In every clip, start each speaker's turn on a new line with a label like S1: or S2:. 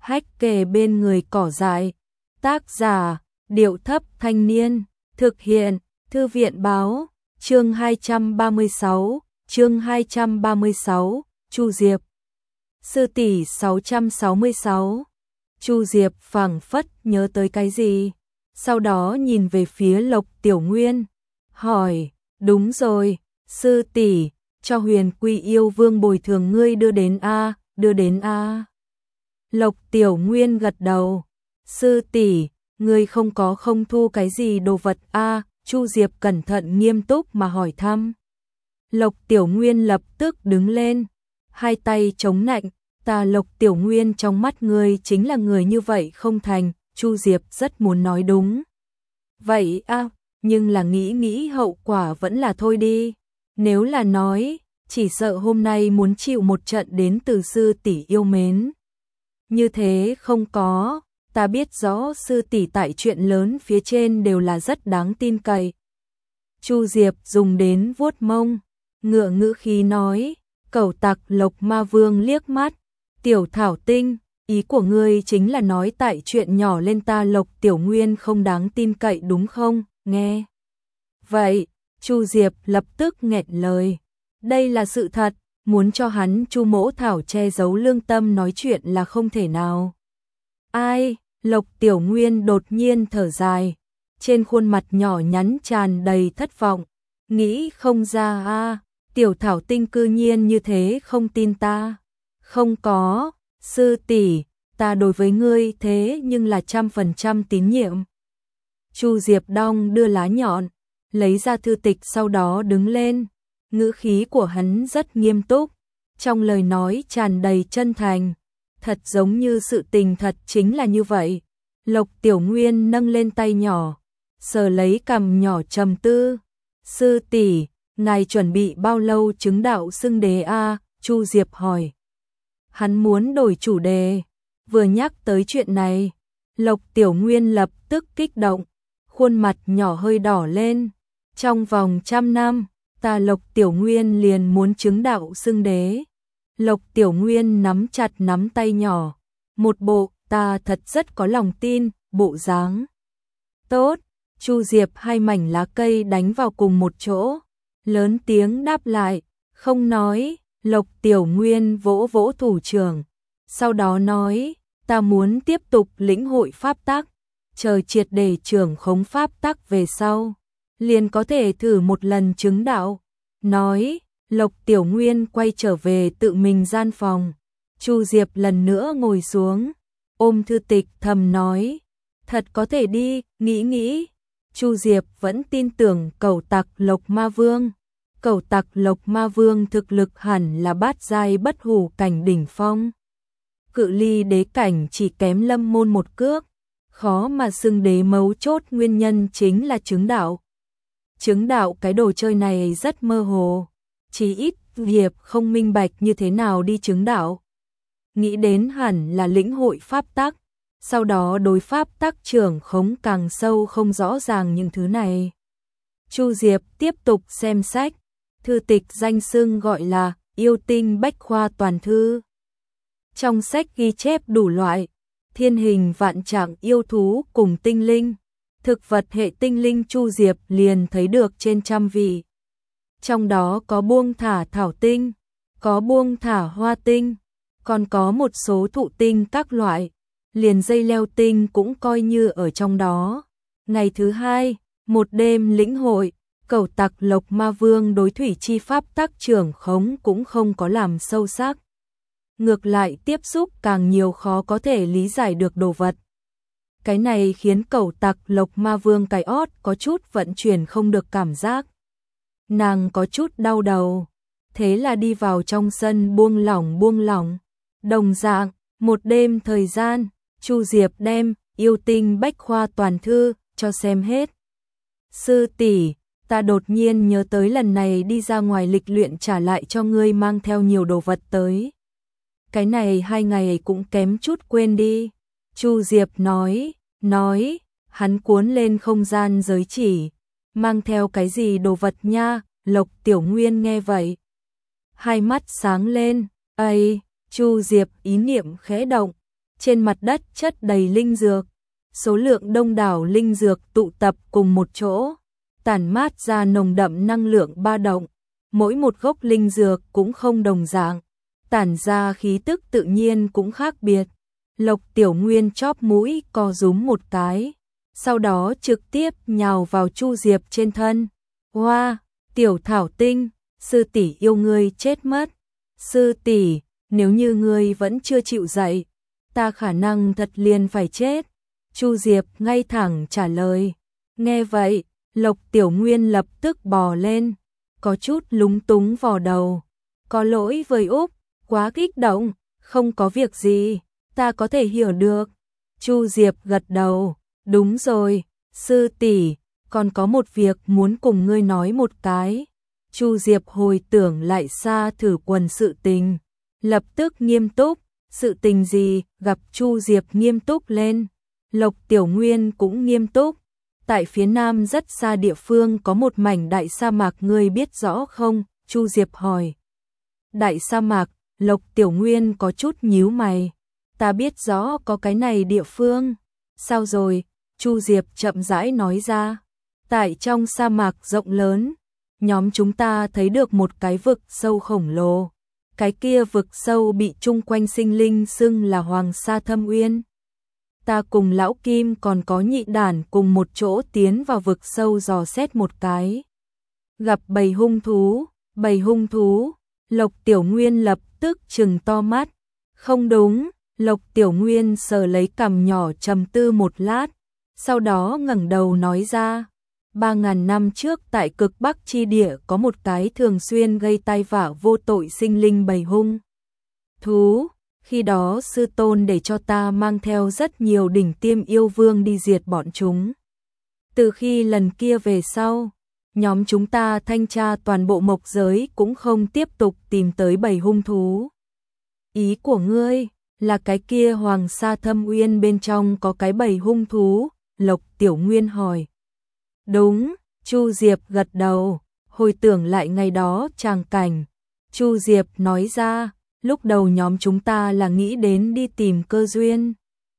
S1: hách kề bên người cỏ dại. Tác giả, Điệu Thấp Thanh Niên. Thực hiện, Thư viện Báo. Chương 236, chương 236, Chu Diệp. Sư tỷ 666. Chu Diệp phảng phất nhớ tới cái gì, sau đó nhìn về phía Lộc Tiểu Nguyên, hỏi, đúng rồi, sư tỷ, cho Huyền Quy Yêu Vương bồi thường ngươi đưa đến a, đưa đến a. Lộc Tiểu Nguyên gật đầu, sư tỷ, ngươi không thu cái gì đồ vật a? Chu Diệp cẩn thận nghiêm túc mà hỏi thăm. Lộc Tiểu Nguyên lập tức đứng lên, hai tay chống nạnh, ta Lộc Tiểu Nguyên trong mắt ngươi chính là người như vậy không thành. Chu Diệp rất muốn nói đúng vậy a, nhưng là nghĩ hậu quả vẫn là thôi đi. Nếu là nói, chỉ sợ hôm nay muốn chịu một trận đến từ sư tỷ yêu mến. Như thế không có, ta biết rõ sư tỷ tại chuyện lớn phía trên đều là rất đáng tin cậy. Chu Diệp dùng đến vuốt mông, ngữ khí nói, cẩu tặc Lộc Ma Vương liếc mắt, Tiểu Thảo Tinh, ý của ngươi chính là nói tại chuyện nhỏ lên ta Lộc Tiểu Nguyên không đáng tin cậy đúng không? Nghe vậy, Chu Diệp lập tức nghẹn lời. Đây là sự thật, muốn cho hắn Chu Mỗ Thảo che giấu lương tâm nói chuyện là không thể nào. Ai? Lộc Tiểu Nguyên đột nhiên thở dài, trên khuôn mặt nhỏ nhắn tràn đầy thất vọng, nghĩ không ra a, Tiểu Thảo Tinh cư nhiên như thế không tin ta. Không có, sư tỷ, ta đối với ngươi thế nhưng là 100% tín nhiệm. Chu Diệp đong đưa lá nhọn, lấy ra thư tịch sau đó đứng lên, ngữ khí của hắn rất nghiêm túc, trong lời nói tràn đầy chân thành, thật giống như sự tình thật chính là như vậy. Lộc Tiểu Nguyên nâng lên tay nhỏ, sờ lấy cằm nhỏ trầm tư, sư tỷ, ngài chuẩn bị bao lâu chứng đạo xưng đế a? Chu Diệp hỏi. Hắn muốn đổi chủ đề, vừa nhắc tới chuyện này, Lộc Tiểu Nguyên lập tức kích động, khuôn mặt nhỏ hơi đỏ lên. Trong vòng 100 năm, ta Lộc Tiểu Nguyên liền muốn chứng đạo xưng đế. Lộc Tiểu Nguyên nắm chặt nắm tay nhỏ, một bộ ta thật rất có lòng tin, bộ dáng. Tốt, Chu Diệp hai mảnh lá cây đánh vào cùng một chỗ, lớn tiếng đáp lại, không nói. Lộc Tiểu Nguyên vỗ vỗ thủ trưởng, sau đó nói, ta muốn tiếp tục lĩnh hội pháp tắc, chờ triệt để trưởng khống pháp tắc về sau, liền có thể thử một lần chứng đạo. Nói, Lộc Tiểu Nguyên quay trở về tự mình gian phòng, Chu Diệp lần nữa ngồi xuống, ôm thư tịch thầm nói, thật có thể đi, nghĩ. Chu Diệp vẫn tin tưởng cẩu tặc Lộc Ma Vương. Cẩu tặc Lộc Ma Vương thực lực hẳn là bát giai bất hủ cảnh đỉnh phong. Cự ly đế cảnh chỉ kém Lâm Môn một cước, khó mà xưng đế mấu chốt nguyên nhân chính là chứng đạo. Chứng đạo cái đồ chơi này rất mơ hồ, chỉ ít Hiệp không minh bạch như thế nào đi chứng đạo. Nghĩ đến hẳn là lĩnh hội pháp tắc, sau đó đối pháp tắc trưởng khống càng sâu không rõ ràng những thứ này. Chu Diệp tiếp tục xem sách. Thư tịch danh xưng gọi là Yêu Tinh Bách Khoa Toàn Thư. Trong sách ghi chép đủ loại, thiên hình vạn trạng yêu thú cùng tinh linh, thực vật hệ tinh linh Chu Diệp liền thấy được trên 100 vị. Trong đó có buông thả thảo tinh, có buông thả hoa tinh, còn có một số thụ tinh các loại, liền dây leo tinh cũng coi như ở trong đó. Ngày thứ hai, một đêm lĩnh hội, cẩu tặc Lộc Ma Vương đối thủy chi pháp tắc trưởng khống cũng không có làm sâu sắc. Ngược lại tiếp xúc càng nhiều khó có thể lý giải được đồ vật. Cái này khiến cẩu tặc Lộc Ma Vương cái ót có chút vận chuyển không được cảm giác. Nàng có chút đau đầu, thế là đi vào trong sân buông lỏng. Đồng dạng, một đêm thời gian, Chu Diệp đem Yêu Tinh Bách Khoa Toàn Thư cho xem hết. Sư tỷ, ta đột nhiên nhớ tới lần này đi ra ngoài lịch luyện trả lại cho ngươi mang theo nhiều đồ vật tới. Cái này 2 ngày cũng kém chút quên đi. Chu Diệp nói, hắn cuốn lên không gian giới chỉ, mang theo cái gì đồ vật nha? Lộc Tiểu Nguyên nghe vậy, hai mắt sáng lên, Chu Diệp ý niệm khẽ động, trên mặt đất chất đầy linh dược, số lượng đông đảo linh dược tụ tập cùng một chỗ, tản mát ra nồng đậm năng lượng ba động, mỗi một gốc linh dược cũng không đồng dạng, tản ra khí tức tự nhiên cũng khác biệt. Lộc Tiểu Nguyên chóp mũi co rúm một cái, sau đó trực tiếp nhào vào Chu Diệp trên thân. Hoa, Tiểu Thảo Tinh, sư tỷ yêu ngươi chết mất. Sư tỷ, nếu như ngươi vẫn chưa chịu dậy, ta khả năng thật liền phải chết. Chu Diệp ngay thẳng trả lời. Nghe vậy, Lộc Tiểu Nguyên lập tức bò lên, có chút lúng túng vò đầu. Có lỗi với Úc, quá kích động, không có việc gì, ta có thể hiểu được. Chu Diệp gật đầu, đúng rồi, sư tỷ, còn có một việc muốn cùng ngươi nói một cái. Chu Diệp hồi tưởng lại Sa Thử Quần sự tình, lập tức nghiêm túc. Sự tình gì? Gặp Chu Diệp nghiêm túc lên, Lộc Tiểu Nguyên cũng nghiêm túc. Tại phía nam rất xa địa phương có một mảnh đại sa mạc, ngươi biết rõ không? Chu Diệp hỏi. Đại sa mạc, Lộc Tiểu Nguyên có chút nhíu mày. Ta biết rõ có cái này địa phương. Sao rồi? Chu Diệp chậm rãi nói ra. Tại trong sa mạc rộng lớn, nhóm chúng ta thấy được một cái vực sâu khổng lồ. Cái kia vực sâu bị chung quanh sinh linh xưng là Hoàng Sa Thâm Uyên. Ta cùng Lão Kim còn có Nhị Đản cùng một chỗ tiến vào vực sâu dò xét một cái. Gặp bầy hung thú, Lộc Tiểu Nguyên lập tức trừng to mắt. Không đúng, Lộc Tiểu Nguyên sờ lấy cằm nhỏ trầm tư một lát, sau đó ngẩng đầu nói ra. 3.000 năm trước tại cực Bắc chi địa có một cái thường xuyên gây tai vạ vô tội sinh linh bầy hung thú. Khi đó sư tôn để cho ta mang theo rất nhiều đỉnh tiêm yêu vương đi diệt bọn chúng. Từ khi lần kia về sau, nhóm chúng ta thanh tra toàn bộ mộc giới cũng không tiếp tục tìm tới bầy hung thú. Ý của ngươi là cái kia Hoàng Sa Thâm Uyên bên trong có cái bầy hung thú? Lộc Tiểu Nguyên hỏi. Đúng, Chu Diệp gật đầu, hồi tưởng lại ngày đó tràng cảnh. Chu Diệp nói ra, lúc đầu nhóm chúng ta là nghĩ đến đi tìm cơ duyên.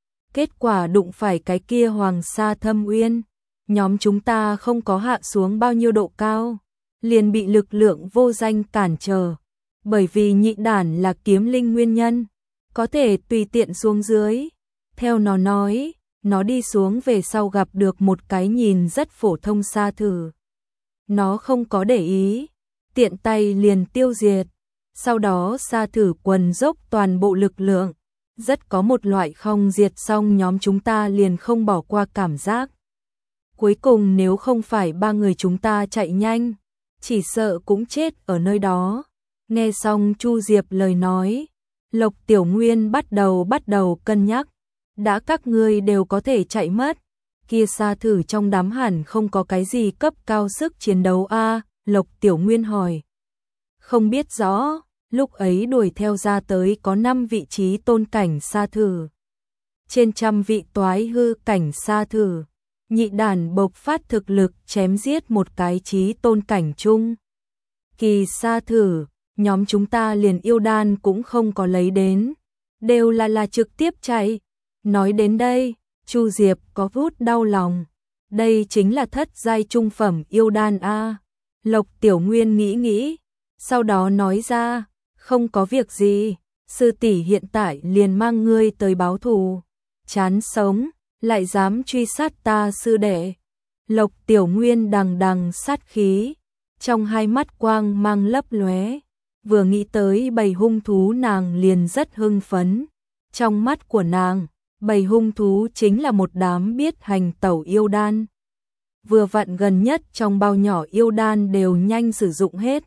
S1: Kết quả đụng phải cái kia Hoàng Sa Thâm Uyên, nhóm chúng ta không có hạ xuống bao nhiêu độ cao, liền bị lực lượng vô danh cản trở. Bởi vì Nhị Đản là kiếm linh nguyên nhân, có thể tùy tiện xuống dưới. Theo nó nói, nó đi xuống về sau gặp được một cái nhìn rất phổ thông Sa Thử. Nó không có để ý, tiện tay liền tiêu diệt. Sau đó Sa Thử Quần dốc toàn bộ lực lượng, rất có một loại không diệt xong nhóm chúng ta liền không bỏ qua cảm giác. Cuối cùng nếu không phải 3 người chúng ta chạy nhanh, chỉ sợ cũng chết ở nơi đó. Nghe xong Chu Diệp lời nói, Lộc Tiểu Nguyên bắt đầu cân nhắc. Đã các ngươi đều có thể chạy mất, kia Sa Thử trong đám hẳn không có cái gì cấp cao sức chiến đấu a? Lộc Tiểu Nguyên hỏi. Không biết rõ, lúc ấy đuổi theo ra tới có 5 vị trí tôn cảnh Sa Thử. Trên 100 vị toái hư cảnh Sa Thử, Nhị Đản bộc phát thực lực chém giết một cái trí tôn cảnh chung. Kỳ Sa Thử, nhóm chúng ta liền yêu đan cũng không có lấy đến, đều là trực tiếp chạy. Nói đến đây, Chu Diệp có chút đau lòng. Đây chính là thất giai trung phẩm yêu đan a. Lộc Tiểu Nguyên nghĩ, sau đó nói ra, không có việc gì, sư tỷ hiện tại liền mang ngươi tới báo thù. Chán sống, lại dám truy sát ta sư đệ. Lộc Tiểu Nguyên đằng sát khí, trong hai mắt quang mang lấp lóe. Vừa nghĩ tới bầy hung thú nàng liền rất hưng phấn. Trong mắt của nàng, bầy hung thú chính là một đám biết hành tẩu yêu đan. Vừa vặn gần nhất trong bao nhỏ yêu đan đều nhanh sử dụng hết.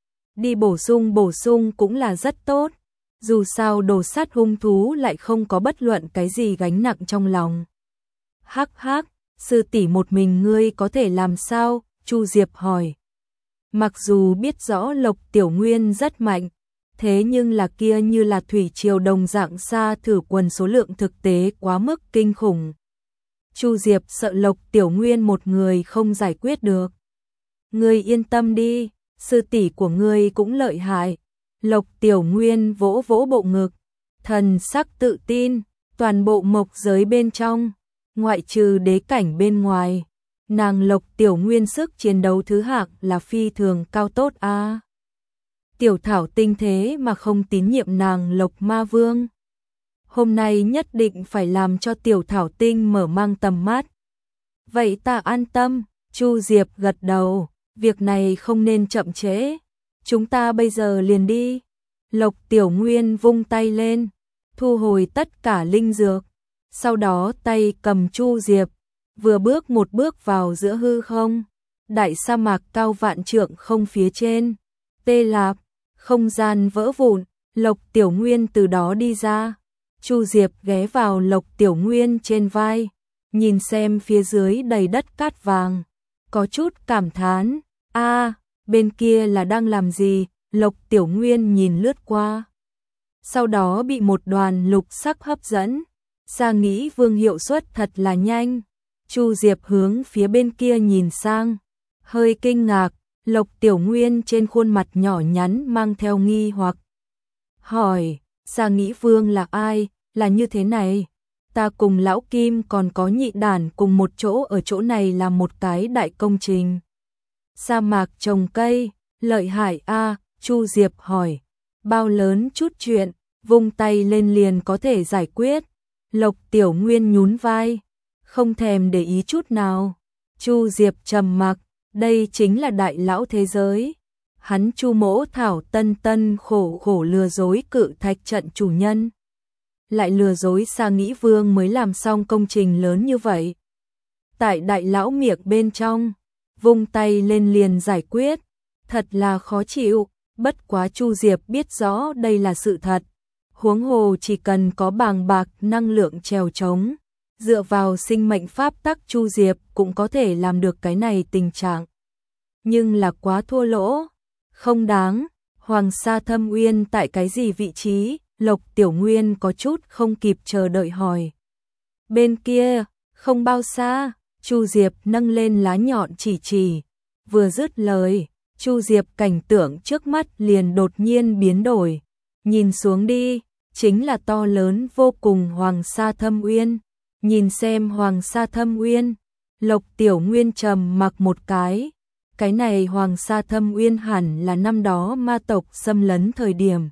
S1: Đi bổ sung cũng là rất tốt. Dù sao đồ sát hung thú lại không có bất luận cái gì gánh nặng trong lòng. Hắc, sư tỷ một mình ngươi có thể làm sao? Chu Diệp hỏi. Mặc dù biết rõ Lộc Tiểu Nguyên rất mạnh, thế nhưng là kia như là thủy triều đồng dạng Sa Thử Quần số lượng thực tế quá mức kinh khủng. Chu Diệp sợ Lộc Tiểu Nguyên một người không giải quyết được. Ngươi yên tâm đi, sư tỷ của ngươi cũng lợi hại. Lộc Tiểu Nguyên vỗ vỗ bộ ngực, thần sắc tự tin, Toàn bộ mộc giới bên trong, ngoại trừ đế cảnh bên ngoài, nàng Lộc Tiểu Nguyên sức chiến đấu thứ hạng là phi thường cao tốt a. Tiểu Thảo Tinh thế mà không tín nhiệm nàng Lộc Ma Vương. Hôm nay nhất định phải làm cho Tiểu Thảo Tinh mở mang tầm mắt. Vậy ta an tâm, Chu Diệp gật đầu, việc này không nên chậm trễ. Chúng ta bây giờ liền đi. Lộc Tiểu Nguyên vung tay lên, thu hồi tất cả linh dược, sau đó tay cầm Chu Diệp, vừa bước một bước vào giữa hư không. Đại sa mạc cao vạn trượng không phía trên, tê lạp, không gian vỡ vụn, Lộc Tiểu Nguyên từ đó đi ra. Chu Diệp ghé vào Lộc Tiểu Nguyên trên vai, nhìn xem phía dưới đầy đất cát vàng, có chút cảm thán, bên kia là đang làm gì? Lộc Tiểu Nguyên nhìn lướt qua, sau đó bị một đoàn lục sắc hấp dẫn, Sa Nghĩ Vương hiệu suất thật là nhanh. Chu Diệp hướng phía bên kia nhìn sang, hơi kinh ngạc, Lộc Tiểu Nguyên trên khuôn mặt nhỏ nhắn mang theo nghi hoặc. Hỏi, Sa Nghĩ Vương là ai, là như thế này? Ta cùng Lão Kim còn có Nhị Đản cùng một chỗ ở chỗ này làm một cái đại công trình. Sa mạc trồng cây, lợi hại a, Chu Diệp hỏi. Bao lớn chút chuyện, vung tay lên liền có thể giải quyết. Lộc Tiểu Nguyên nhún vai, không thèm để ý chút nào. Chu Diệp trầm mặc, đây chính là đại lão thế giới. Hắn Chu Mỗ Thảo tân tân khổ khổ lừa dối Cự Thạch trận chủ nhân, lại lừa dối Sa Nghĩ Vương mới làm xong công trình lớn như vậy. Tại đại lão miệng bên trong, vung tay lên liền giải quyết, thật là khó chịu. Bất quá Chu Diệp biết rõ đây là sự thật, huống hồ chỉ cần có bàng bạc năng lượng trèo trống, dựa vào sinh mệnh pháp tắc Chu Diệp cũng có thể làm được cái này tình trạng. Nhưng là quá thua lỗ, không đáng. Hoàng Sa Thâm Uyên tại cái gì vị trí? Lộc Tiểu Nguyên có chút không kịp chờ đợi hỏi. Bên kia, không bao xa, Chu Diệp nâng lên lá nhọn chỉ, vừa dứt lời, Chu Diệp cảnh tượng trước mắt liền đột nhiên biến đổi. Nhìn xuống đi, chính là to lớn vô cùng Hoàng Sa Thâm Uyên. Nhìn xem Hoàng Sa Thâm Uyên, Lộc Tiểu Nguyên trầm mặc một cái này Hoàng Sa Thâm Uyên hẳn là năm đó ma tộc xâm lấn thời điểm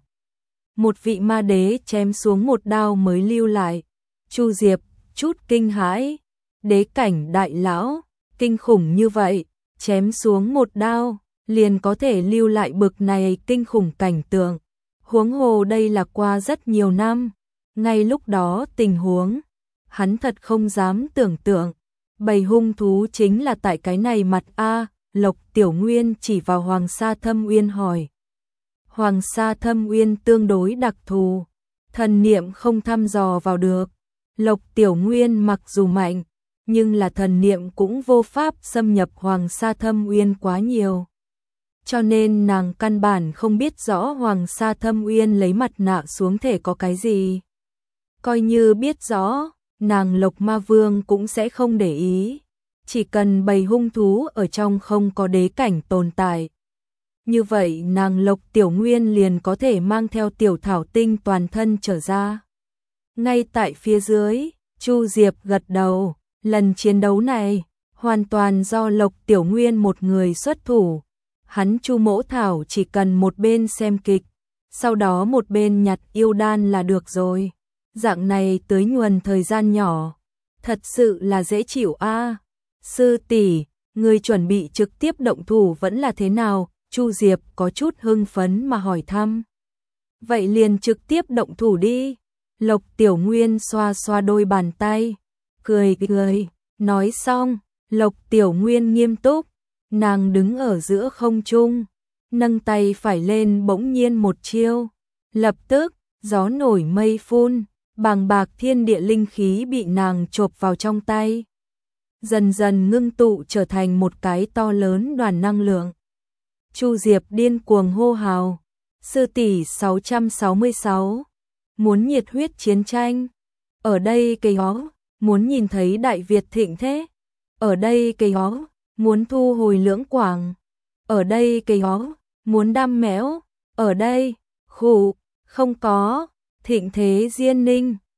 S1: một vị ma đế chém xuống một đao mới lưu lại. Chu Diệp chút kinh hãi, đế cảnh đại lão, kinh khủng như vậy, chém xuống một đao, liền có thể lưu lại bực này kinh khủng cảnh tượng. Huống hồ đây là qua rất nhiều năm, ngay lúc đó tình huống, hắn thật không dám tưởng tượng. Bầy hung thú chính là tại cái này mặt a. Lộc Tiểu Nguyên chỉ vào Hoàng Sa Thâm Uyên hỏi. Hoàng Sa Thâm Uyên tương đối đặc thù, thần niệm không thăm dò vào được. Lộc Tiểu Nguyên mặc dù mạnh, nhưng là thần niệm cũng vô pháp xâm nhập Hoàng Sa Thâm Uyên quá nhiều. Cho nên nàng căn bản không biết rõ Hoàng Sa Thâm Uyên lấy mặt nạ xuống thể có cái gì. Coi như biết rõ, nàng Lộc Ma Vương cũng sẽ không để ý. Chỉ cần bầy hung thú ở trong không có đế cảnh tồn tại, như vậy nàng Lộc Tiểu Nguyên liền có thể mang theo Tiểu Thảo Tinh toàn thân trở ra. Ngay tại phía dưới, Chu Diệp gật đầu, lần chiến đấu này hoàn toàn do Lộc Tiểu Nguyên một người xuất thủ. Hắn Chu Mỗ Thảo chỉ cần một bên xem kịch, sau đó một bên nhặt yêu đan là được rồi. Dạng này tới nhuần thời gian nhỏ, thật sự là dễ chịu a. Sư tỷ, người chuẩn bị trực tiếp động thủ vẫn là thế nào? Chu Diệp có chút hưng phấn mà hỏi thăm. Vậy liền trực tiếp động thủ đi. Lộc Tiểu Nguyên xoa xoa đôi bàn tay, cười, nói xong, Lộc Tiểu Nguyên nghiêm túc, nàng đứng ở giữa không trung, nâng tay phải lên bỗng nhiên một chiêu, lập tức, gió nổi mây phun, bàng bạc thiên địa linh khí bị nàng chộp vào trong tay, dần dần ngưng tụ trở thành một cái to lớn đoàn năng lượng. Chu Diệp điên cuồng hô hào, sư tỷ 666, muốn nhiệt huyết chiến tranh, ở đây cây ó, muốn nhìn thấy Đại Việt thịnh thế, ở đây cây ó, muốn thu hồi Lưỡng Quảng, ở đây cây ó, muốn đam mẽo, ở đây, khụ, không có, thịnh thế Diên Ninh,